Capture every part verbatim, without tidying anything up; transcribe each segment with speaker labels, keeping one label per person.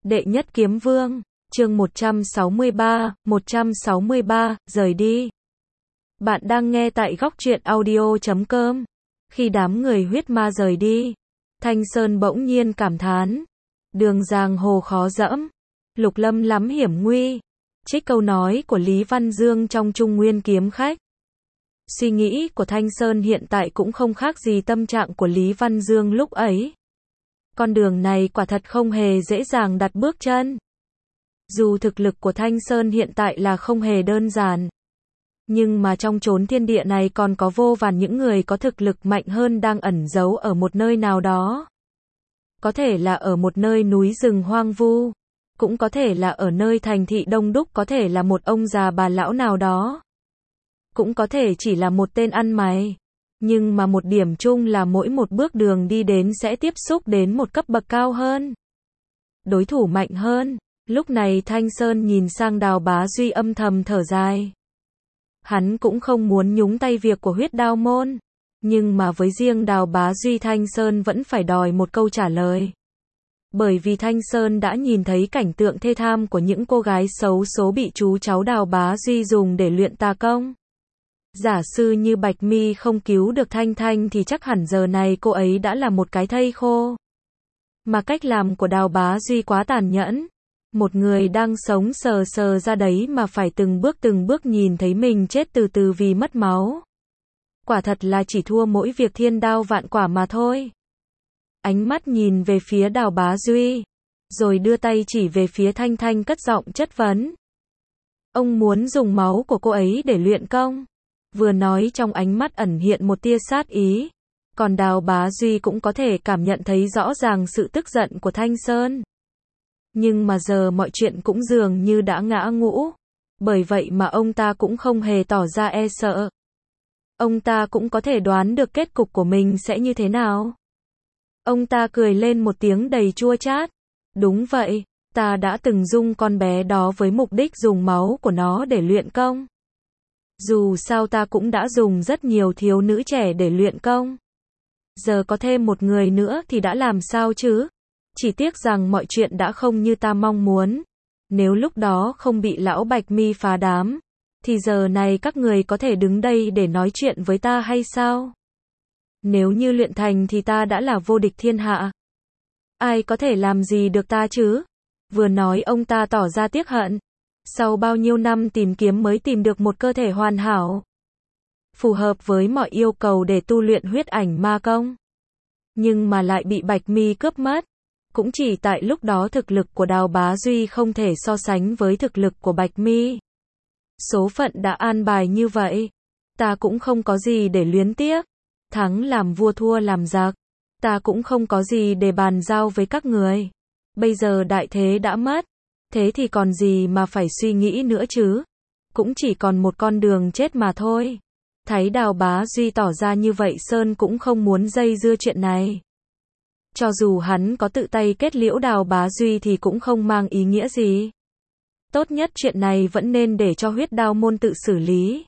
Speaker 1: Đệ nhất kiếm vương, chương một trăm sáu mươi ba, một trăm sáu mươi ba, rời đi. Bạn đang nghe tại góc truyện audio chấm com. Khi đám người huyết ma rời đi, Thanh Sơn bỗng nhiên cảm thán. Đường giang hồ khó dẫm, lục lâm lắm hiểm nguy. Trích câu nói của Lý Văn Dương trong Trung Nguyên Kiếm Khách. Suy nghĩ của Thanh Sơn hiện tại cũng không khác gì tâm trạng của Lý Văn Dương lúc ấy. Con đường này quả thật không hề dễ dàng đặt bước chân. Dù thực lực của Thanh Sơn hiện tại là không hề đơn giản, nhưng mà trong chốn thiên địa này còn có vô vàn những người có thực lực mạnh hơn đang ẩn giấu ở một nơi nào đó. Có thể là ở một nơi núi rừng hoang vu, cũng có thể là ở nơi thành thị đông đúc, có thể là một ông già bà lão nào đó, cũng có thể chỉ là một tên ăn mày. Nhưng mà một điểm chung là mỗi một bước đường đi đến sẽ tiếp xúc đến một cấp bậc cao hơn, đối thủ mạnh hơn. Lúc này Thanh Sơn nhìn sang Đào Bá Duy âm thầm thở dài. Hắn cũng không muốn nhúng tay việc của Huyết Đao môn, nhưng mà với riêng Đào Bá Duy, Thanh Sơn vẫn phải đòi một câu trả lời. Bởi vì Thanh Sơn đã nhìn thấy cảnh tượng thê thảm của những cô gái xấu số bị chú cháu Đào Bá Duy dùng để luyện tà công. Giả sư như Bạch Mi không cứu được Thanh Thanh thì chắc hẳn giờ này cô ấy đã là một cái thây khô. Mà cách làm của Đào Bá Duy quá tàn nhẫn. Một người đang sống sờ sờ ra đấy mà phải từng bước từng bước nhìn thấy mình chết từ từ vì mất máu. Quả thật là chỉ thua mỗi việc thiên đao vạn quả mà thôi. Ánh mắt nhìn về phía Đào Bá Duy, rồi đưa tay chỉ về phía Thanh Thanh cất giọng chất vấn. Ông muốn dùng máu của cô ấy để luyện công. Vừa nói trong ánh mắt ẩn hiện một tia sát ý. Còn Đào Bá Duy cũng có thể cảm nhận thấy rõ ràng sự tức giận của Thanh Sơn. Nhưng mà giờ mọi chuyện cũng dường như đã ngã ngũ. Bởi vậy mà ông ta cũng không hề tỏ ra e sợ. Ông ta cũng có thể đoán được kết cục của mình sẽ như thế nào. Ông ta cười lên một tiếng đầy chua chát. Đúng vậy, ta đã từng dung con bé đó với mục đích dùng máu của nó để luyện công. Dù sao ta cũng đã dùng rất nhiều thiếu nữ trẻ để luyện công. Giờ có thêm một người nữa thì đã làm sao chứ? Chỉ tiếc rằng mọi chuyện đã không như ta mong muốn. Nếu lúc đó không bị lão Bạch Mi phá đám, thì giờ này các người có thể đứng đây để nói chuyện với ta hay sao? Nếu như luyện thành thì ta đã là vô địch thiên hạ. Ai có thể làm gì được ta chứ? Vừa nói ông ta tỏ ra tiếc hận. Sau bao nhiêu năm tìm kiếm mới tìm được một cơ thể hoàn hảo, phù hợp với mọi yêu cầu để tu luyện huyết ảnh ma công. Nhưng mà lại bị Bạch Mi cướp mất. Cũng chỉ tại lúc đó thực lực của Đào Bá Duy không thể so sánh với thực lực của Bạch Mi. Số phận đã an bài như vậy. Ta cũng không có gì để luyến tiếc. Thắng làm vua thua làm giặc. Ta cũng không có gì để bàn giao với các người. Bây giờ đại thế đã mất. Thế thì còn gì mà phải suy nghĩ nữa chứ? Cũng chỉ còn một con đường chết mà thôi. Thấy Đào Bá Duy tỏ ra như vậy, Sơn cũng không muốn dây dưa chuyện này. Cho dù hắn có tự tay kết liễu Đào Bá Duy thì cũng không mang ý nghĩa gì. Tốt nhất chuyện này vẫn nên để cho Huyết Đao môn tự xử lý.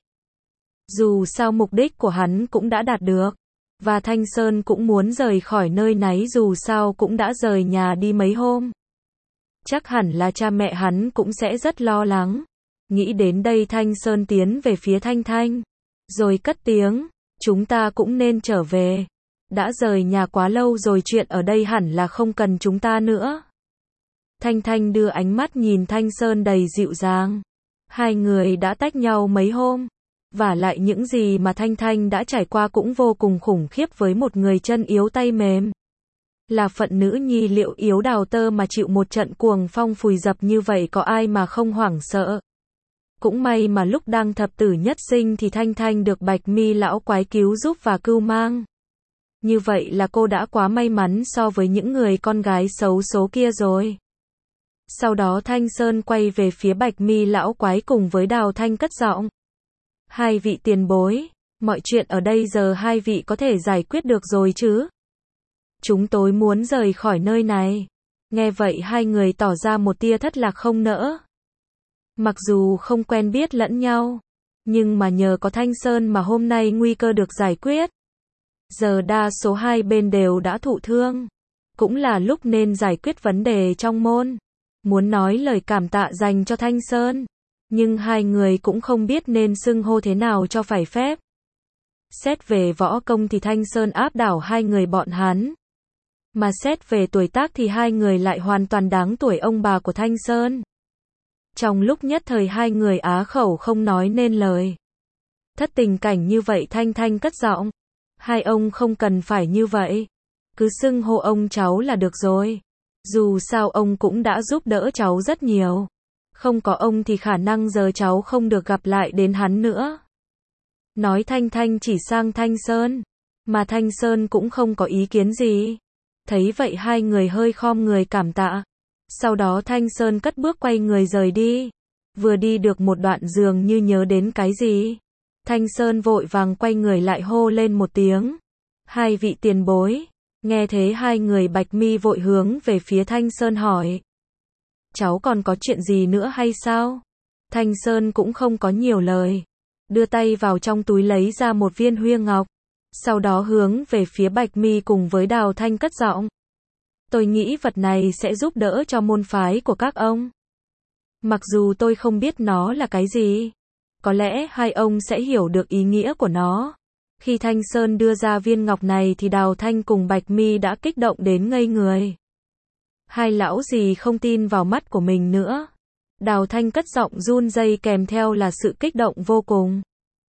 Speaker 1: Dù sao mục đích của hắn cũng đã đạt được. Và Thanh Sơn cũng muốn rời khỏi nơi này, dù sao cũng đã rời nhà đi mấy hôm. Chắc hẳn là cha mẹ hắn cũng sẽ rất lo lắng. Nghĩ đến đây Thanh Sơn tiến về phía Thanh Thanh, rồi cất tiếng, chúng ta cũng nên trở về. Đã rời nhà quá lâu rồi, chuyện ở đây hẳn là không cần chúng ta nữa. Thanh Thanh đưa ánh mắt nhìn Thanh Sơn đầy dịu dàng. Hai người đã tách nhau mấy hôm. Và lại những gì mà Thanh Thanh đã trải qua cũng vô cùng khủng khiếp với một người chân yếu tay mềm. Là phận nữ nhi liệu yếu đào tơ mà chịu một trận cuồng phong phùi dập như vậy, có ai mà không hoảng sợ. Cũng may mà lúc đang thập tử nhất sinh thì Thanh Thanh được Bạch Mi lão quái cứu giúp và cưu mang. Như vậy là cô đã quá may mắn so với những người con gái xấu số kia rồi. Sau đó Thanh Sơn quay về phía Bạch Mi lão quái cùng với Đào Thanh cất giọng. Hai vị tiền bối, mọi chuyện ở đây giờ hai vị có thể giải quyết được rồi chứ? Chúng tôi muốn rời khỏi nơi này. Nghe vậy hai người tỏ ra một tia thất lạc không nỡ. Mặc dù không quen biết lẫn nhau, nhưng mà nhờ có Thanh Sơn mà hôm nay nguy cơ được giải quyết. Giờ đa số hai bên đều đã thụ thương. Cũng là lúc nên giải quyết vấn đề trong môn. muốn nói lời cảm tạ dành cho Thanh Sơn. Nhưng hai người cũng không biết nên xưng hô thế nào cho phải phép. Xét về võ công thì Thanh Sơn áp đảo hai người bọn hắn. Mà xét về tuổi tác thì hai người lại hoàn toàn đáng tuổi ông bà của Thanh Sơn. Trong lúc nhất thời hai người á khẩu không nói nên lời. Thất tình cảnh như vậy Thanh Thanh cất giọng. Hai ông không cần phải như vậy. Cứ xưng hô ông cháu là được rồi. Dù sao ông cũng đã giúp đỡ cháu rất nhiều. Không có ông thì khả năng giờ cháu không được gặp lại đến hắn nữa. Nói Thanh Thanh chỉ sang Thanh Sơn. Mà Thanh Sơn cũng không có ý kiến gì. Thấy vậy hai người hơi khom người cảm tạ. Sau đó Thanh Sơn cất bước quay người rời đi. Vừa đi được một đoạn dường như nhớ đến cái gì. Thanh Sơn vội vàng quay người lại hô lên một tiếng. Hai vị tiền bối. Nghe thế hai người bạch mi vội hướng về phía Thanh Sơn hỏi. Cháu còn có chuyện gì nữa hay sao? Thanh Sơn cũng không có nhiều lời. Đưa tay vào trong túi lấy ra một viên huyết ngọc. Sau đó hướng về phía bạch mi cùng với Đào Thanh cất giọng. Tôi nghĩ vật này sẽ giúp đỡ cho môn phái của các ông. Mặc dù tôi không biết nó là cái gì. Có lẽ hai ông sẽ hiểu được ý nghĩa của nó. Khi Thanh Sơn đưa ra viên ngọc này thì Đào Thanh cùng Bạch Mi đã kích động đến ngây người. Hai lão gì không tin vào mắt của mình nữa. Đào Thanh cất giọng run rẩy kèm theo là sự kích động vô cùng.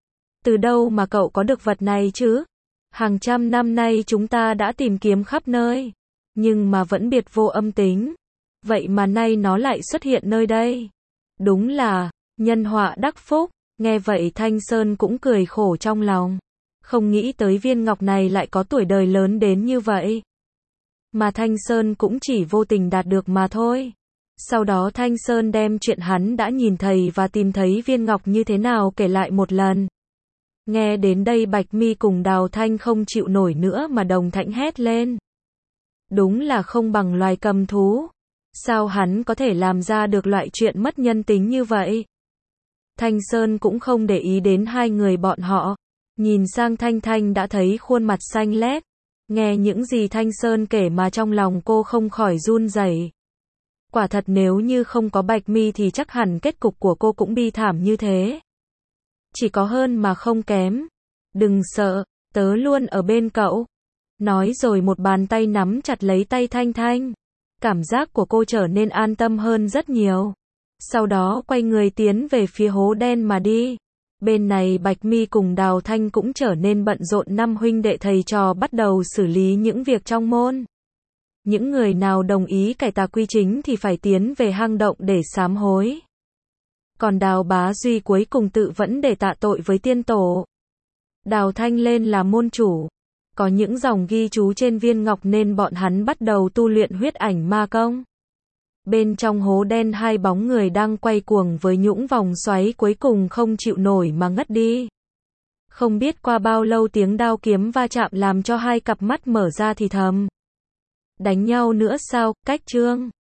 Speaker 1: Từ đâu mà cậu có được vật này chứ? Hàng trăm năm nay chúng ta đã tìm kiếm khắp nơi. Nhưng mà vẫn biệt vô âm tính. Vậy mà nay nó lại xuất hiện nơi đây. Đúng là nhân họa đắc phúc. Nghe vậy Thanh Sơn cũng cười khổ trong lòng. Không nghĩ tới viên ngọc này lại có tuổi đời lớn đến như vậy. Mà Thanh Sơn cũng chỉ vô tình đạt được mà thôi. Sau đó Thanh Sơn đem chuyện hắn đã nhìn thấy và tìm thấy viên ngọc như thế nào kể lại một lần. Nghe đến đây Bạch Mi cùng Đào Thanh không chịu nổi nữa mà đồng thanh hét lên. Đúng là không bằng loài cầm thú. Sao hắn có thể làm ra được loại chuyện mất nhân tính như vậy? Thanh Sơn cũng không để ý đến hai người bọn họ. Nhìn sang Thanh Thanh đã thấy khuôn mặt xanh lét. Nghe những gì Thanh Sơn kể mà trong lòng cô không khỏi run rẩy. Quả thật nếu như không có Bạch Mi thì chắc hẳn kết cục của cô cũng bi thảm như thế. Chỉ có hơn mà không kém. Đừng sợ, tớ luôn ở bên cậu. Nói rồi một bàn tay nắm chặt lấy tay Thanh Thanh. Cảm giác của cô trở nên an tâm hơn rất nhiều. Sau đó quay người tiến về phía hố đen mà đi. Bên này Bạch Mi cùng Đào Thanh cũng trở nên bận rộn, năm huynh đệ thầy trò bắt đầu xử lý những việc trong môn. Những người nào đồng ý cải tà quy chính thì phải tiến về hang động để sám hối. Còn Đào Bá Duy cuối cùng tự vẫn để tạ tội với tiên tổ. Đào Thanh lên là môn chủ. Có những dòng ghi chú trên viên ngọc nên bọn hắn bắt đầu tu luyện huyết ảnh ma công. Bên trong hố đen hai bóng người đang quay cuồng với những vòng xoáy cuối cùng không chịu nổi mà ngất đi. Không biết qua bao lâu tiếng đao kiếm va chạm làm cho hai cặp mắt mở ra thì thầm. Đánh nhau nữa sao, cách chương.